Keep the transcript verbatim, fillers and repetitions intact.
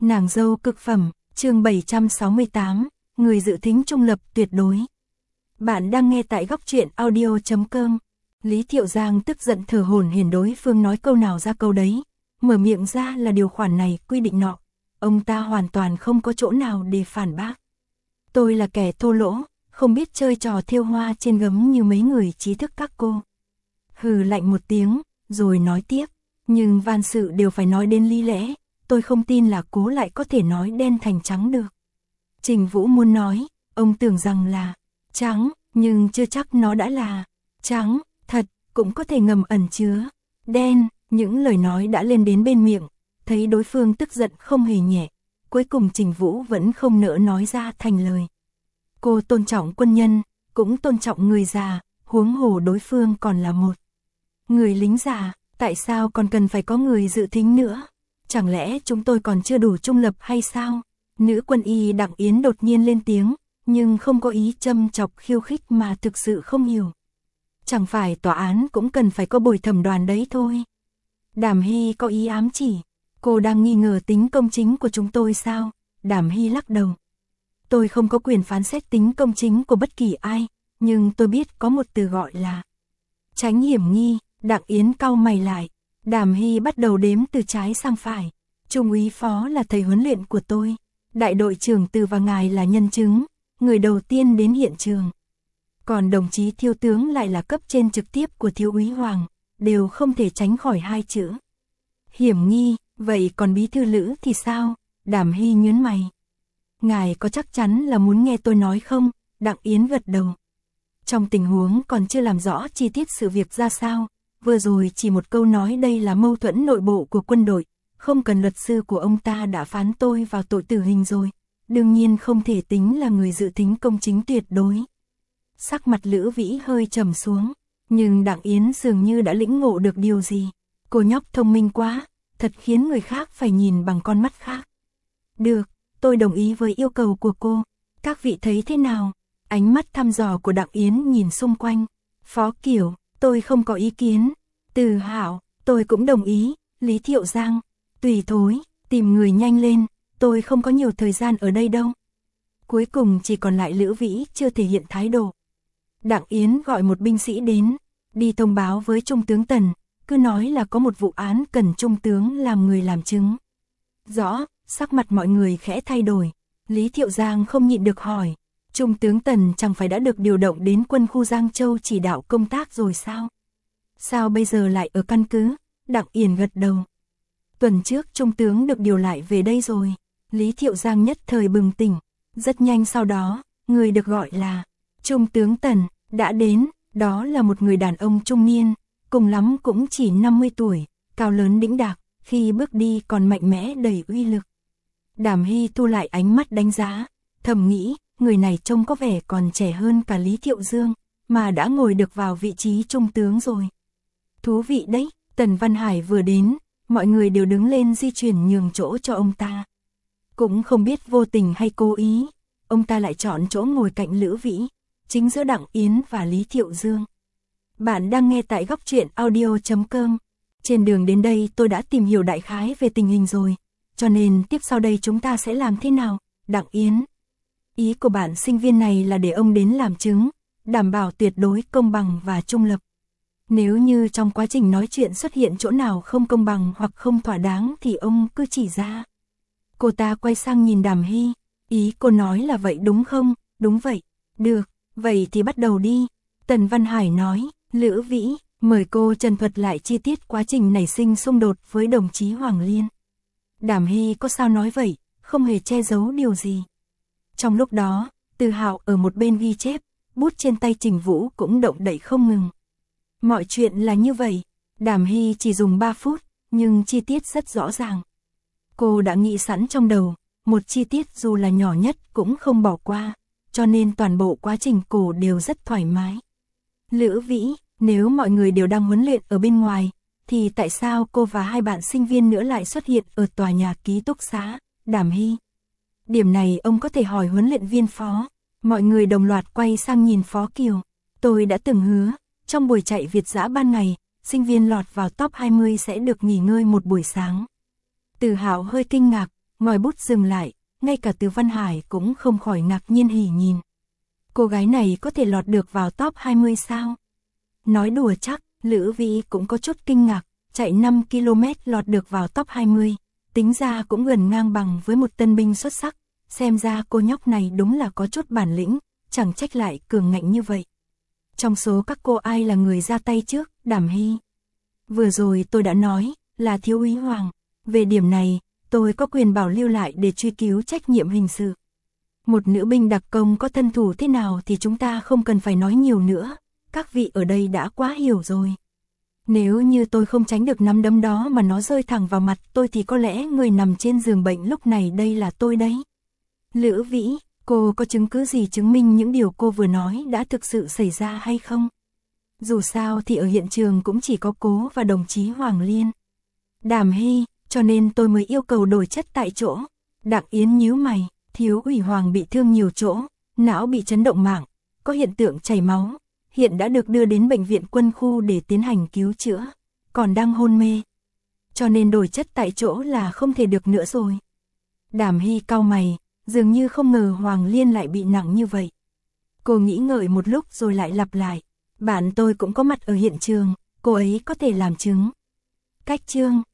Nàng dâu cực phẩm, chương bảy trăm sáu mươi tám, người dự thính trung lập tuyệt đối. Bạn đang nghe tại góc truyện audio chấm com. Lý Thiệu Giang tức giận thở hổn hển đối phương nói câu nào ra câu đấy, mở miệng ra là điều khoản này quy định nọ, ông ta hoàn toàn không có chỗ nào để phản bác. Tôi là kẻ thô lỗ, không biết chơi trò thêu hoa trên gấm như mấy người trí thức các cô. Hừ lạnh một tiếng, rồi nói tiếp, nhưng van sự đều phải nói đến lý lẽ, tôi không tin là cố lại có thể nói đen thành trắng được. Trình Vũ muốn nói, ông tưởng rằng là trắng, nhưng chưa chắc nó đã là trắng, thật, cũng có thể ngầm ẩn chứa đen, những lời nói đã lên đến bên miệng, thấy đối phương tức giận không hề nhẹ, cuối cùng Trình Vũ vẫn không nỡ nói ra thành lời. Cô tôn trọng quân nhân, cũng tôn trọng người già, huống hồ đối phương còn là một người lính già, tại sao còn cần phải có người dự thính nữa? Chẳng lẽ chúng tôi còn chưa đủ trung lập hay sao? Nữ quân y Đặng Yến đột nhiên lên tiếng, nhưng không có ý châm chọc khiêu khích mà thực sự không hiểu. Chẳng phải tòa án cũng cần phải có bồi thẩm đoàn đấy thôi. Đàm Hy có ý ám chỉ, cô đang nghi ngờ tính công chính của chúng tôi sao? Đàm Hy lắc đầu. Tôi không có quyền phán xét tính công chính của bất kỳ ai, nhưng tôi biết có một từ gọi là tránh hiểm nghi. Đặng Yến cau mày lại, Đàm Hy bắt đầu đếm từ trái sang phải. Trung úy Phó là thầy huấn luyện của tôi, đại đội trưởng Từ và ngài là nhân chứng, người đầu tiên đến hiện trường. Còn đồng chí thiếu tướng lại là cấp trên trực tiếp của thiếu úy Hoàng, đều không thể tránh khỏi hai chữ hiểm nghi. Vậy còn bí thư Lữ thì sao? Đàm Hy nhướng mày. Ngài có chắc chắn là muốn nghe tôi nói không? Đặng Yến gật đầu. Trong tình huống còn chưa làm rõ chi tiết sự việc ra sao, vừa rồi chỉ một câu nói đây là mâu thuẫn nội bộ của quân đội, không cần luật sư của ông ta đã phán tôi vào tội tử hình rồi, đương nhiên không thể tính là người dự thính công chính tuyệt đối. Sắc mặt Lữ Vĩ hơi trầm xuống, nhưng Đặng Yến dường như đã lĩnh ngộ được điều gì. Cô nhóc thông minh quá, thật khiến người khác phải nhìn bằng con mắt khác. Được, tôi đồng ý với yêu cầu của cô, các vị thấy thế nào? Ánh mắt thăm dò của Đặng Yến nhìn xung quanh. Phó Kiểu, tôi không có ý kiến. Từ Hạo, tôi cũng đồng ý. Lý Thiệu Giang, tùy thối, tìm người nhanh lên, tôi không có nhiều thời gian ở đây đâu. Cuối cùng chỉ còn lại Lữ Vĩ chưa thể hiện thái độ. Đặng Yến gọi một binh sĩ đến, đi thông báo với Trung tướng Tần, cứ nói là có một vụ án cần Trung tướng làm người làm chứng. Rõ, sắc mặt mọi người khẽ thay đổi. Lý Thiệu Giang không nhịn được hỏi, Trung tướng Tần chẳng phải đã được điều động đến quân khu Giang Châu chỉ đạo công tác rồi sao? Sao bây giờ lại ở căn cứ? Đặng Yến gật đầu. Tuần trước Trung tướng được điều lại về đây rồi. Lý Thiệu Giang nhất thời bừng tỉnh. Rất nhanh sau đó, người được gọi là Trung tướng Tần đã đến. Đó là một người đàn ông trung niên, cùng lắm cũng chỉ năm mươi tuổi, cao lớn đĩnh đạc, khi bước đi còn mạnh mẽ đầy uy lực. Đàm Hy thu lại ánh mắt đánh giá, thầm nghĩ, người này trông có vẻ còn trẻ hơn cả Lý Thiệu Dương, mà đã ngồi được vào vị trí trung tướng rồi. Thú vị đấy, Tần Văn Hải vừa đến, mọi người đều đứng lên di chuyển nhường chỗ cho ông ta. Cũng không biết vô tình hay cố ý, ông ta lại chọn chỗ ngồi cạnh Lữ Vĩ, chính giữa Đặng Yến và Lý Thiệu Dương. Bạn đang nghe tại góc truyện audio chấm com. Trên đường đến đây tôi đã tìm hiểu đại khái về tình hình rồi, cho nên tiếp sau đây chúng ta sẽ làm thế nào? Đặng Yến, ý của bạn sinh viên này là để ông đến làm chứng, đảm bảo tuyệt đối công bằng và trung lập. Nếu như trong quá trình nói chuyện xuất hiện chỗ nào không công bằng hoặc không thỏa đáng thì ông cứ chỉ ra. Cô ta quay sang nhìn Đàm Hy, ý cô nói là vậy đúng không? Đúng vậy. Được, vậy thì bắt đầu đi. Tần Văn Hải nói, Lữ Vĩ, mời cô trần thuật lại chi tiết quá trình nảy sinh xung đột với đồng chí Hoàng Liên. Đàm Hy có sao nói vậy, không hề che giấu điều gì. Trong lúc đó, Từ Hạo ở một bên ghi chép, bút trên tay Trình Vũ cũng động đậy không ngừng. Mọi chuyện là như vậy, Đàm Hy chỉ dùng ba phút, nhưng chi tiết rất rõ ràng. Cô đã nghĩ sẵn trong đầu, một chi tiết dù là nhỏ nhất cũng không bỏ qua, cho nên toàn bộ quá trình cô đều rất thoải mái. Lữ Vĩ, nếu mọi người đều đang huấn luyện ở bên ngoài, thì tại sao cô và hai bạn sinh viên nữa lại xuất hiện ở tòa nhà ký túc xá? Đàm Hy, điểm này ông có thể hỏi huấn luyện viên Phó. Mọi người đồng loạt quay sang nhìn Phó Kiều. Tôi đã từng hứa, trong buổi chạy Việt dã ban ngày, sinh viên lọt vào top hai mươi sẽ được nghỉ ngơi một buổi sáng. Từ Hạo hơi kinh ngạc, ngòi bút dừng lại, ngay cả Từ Văn Hải cũng không khỏi ngạc nhiên hỉ nhìn. Cô gái này có thể lọt được vào top hai mươi sao? Nói đùa chắc, Lữ Vĩ cũng có chút kinh ngạc, chạy năm ki lô mét lọt được vào top hai mươi, tính ra cũng gần ngang bằng với một tân binh xuất sắc, xem ra cô nhóc này đúng là có chút bản lĩnh, chẳng trách lại cường ngạnh như vậy. Trong số các cô ai là người ra tay trước? Đàm Hy. Vừa rồi tôi đã nói, là thiếu úy Hoàng, về điểm này, tôi có quyền bảo lưu lại để truy cứu trách nhiệm hình sự. Một nữ binh đặc công có thân thủ thế nào thì chúng ta không cần phải nói nhiều nữa, các vị ở đây đã quá hiểu rồi. Nếu như tôi không tránh được nắm đấm đó mà nó rơi thẳng vào mặt tôi thì có lẽ người nằm trên giường bệnh lúc này đây là tôi đấy. Lữ Vĩ, cô có chứng cứ gì chứng minh những điều cô vừa nói đã thực sự xảy ra hay không? Dù sao thì ở hiện trường cũng chỉ có cô và đồng chí Hoàng Liên. Đàm Hy, cho nên tôi mới yêu cầu đổi chất tại chỗ. Đặng Yến nhíu mày, thiếu úy Hoàng bị thương nhiều chỗ, não bị chấn động mạng, có hiện tượng chảy máu, hiện đã được đưa đến bệnh viện quân khu để tiến hành cứu chữa, còn đang hôn mê. Cho nên đổi chất tại chỗ là không thể được nữa rồi. Đàm Hy cau mày, dường như không ngờ Hoàng Liên lại bị nặng như vậy. Cô nghĩ ngợi một lúc rồi lại lặp lại, bạn tôi cũng có mặt ở hiện trường, cô ấy có thể làm chứng. Cách chương